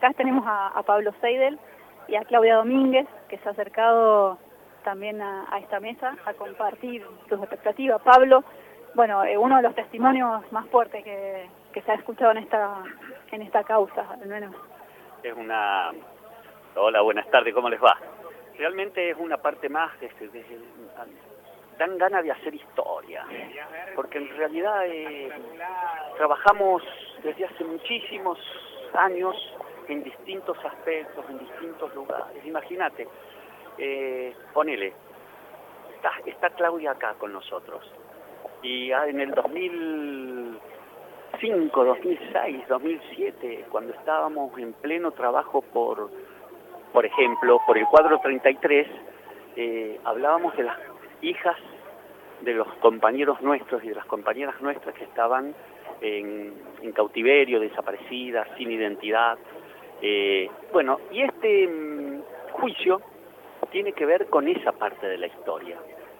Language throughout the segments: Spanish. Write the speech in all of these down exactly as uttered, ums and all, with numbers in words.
Acá tenemos a, a Pablo Seidel y a Claudia Domínguez, que se ha acercado también a, a esta mesa a compartir sus expectativas. Pablo, bueno, eh, uno de los testimonios más fuertes que, que se ha escuchado en esta, en esta causa, al menos. Es una... Hola, buenas tardes, ¿cómo les va? Realmente es una parte más, de, de, de, dan ganas de hacer historia, porque en realidad eh, trabajamos desde hace muchísimos años en distintos aspectos, en distintos lugares. Imagínate, eh, ponele, está, está Claudia acá con nosotros, y en el dos mil cinco, dos mil seis, dos mil siete, cuando estábamos en pleno trabajo por, por ejemplo, por el cuadro treinta y tres, eh, hablábamos de las hijas de los compañeros nuestros y de las compañeras nuestras que estaban en, en cautiverio, desaparecidas, sin identidad. Eh, bueno, y este mm, juicio tiene que ver con esa parte de la historia.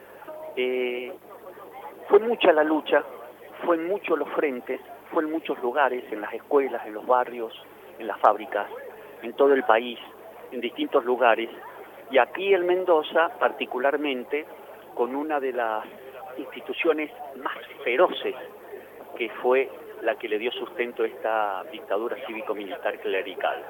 Eh, fue mucha la lucha, fue en muchos los frentes, fue en muchos lugares, en las escuelas, en los barrios, en las fábricas, en todo el país, en distintos lugares, y aquí en Mendoza particularmente con una de las instituciones más feroces, que fue la que le dio sustento a esta dictadura cívico-militar clerical.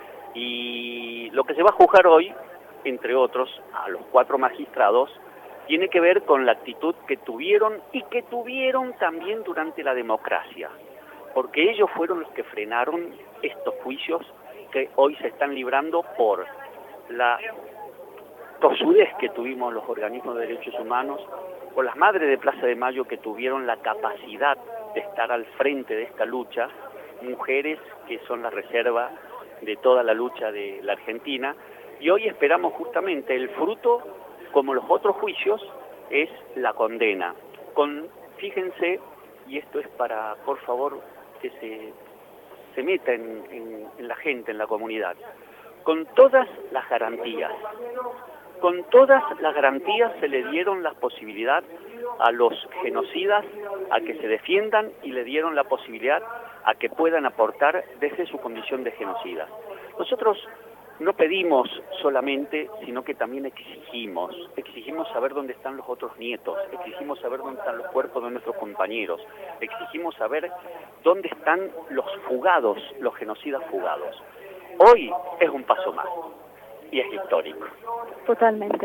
Y lo que se va a juzgar hoy, entre otros, a los cuatro magistrados, tiene que ver con la actitud que tuvieron y que tuvieron también durante la democracia, porque ellos fueron los que frenaron estos juicios que hoy se están librando por la tosudez que tuvimos los organismos de derechos humanos, por las madres de Plaza de Mayo que tuvieron la capacidad de estar al frente de esta lucha, mujeres que son la reserva de toda la lucha de la Argentina, y hoy esperamos justamente el fruto, como los otros juicios, es la condena. Con, fíjense, y esto es para, por favor, que se, se meta en, en, en la gente, en la comunidad, con todas las garantías, con todas las garantías se le dieron la posibilidad a los genocidas a que se defiendan y le dieron la posibilidad a que puedan aportar desde su condición de genocidas. Nosotros no pedimos solamente, sino que también exigimos, exigimos saber dónde están los otros nietos, exigimos saber dónde están los cuerpos de nuestros compañeros, exigimos saber dónde están los fugados, los genocidas fugados. Hoy es un paso más y es histórico. Totalmente.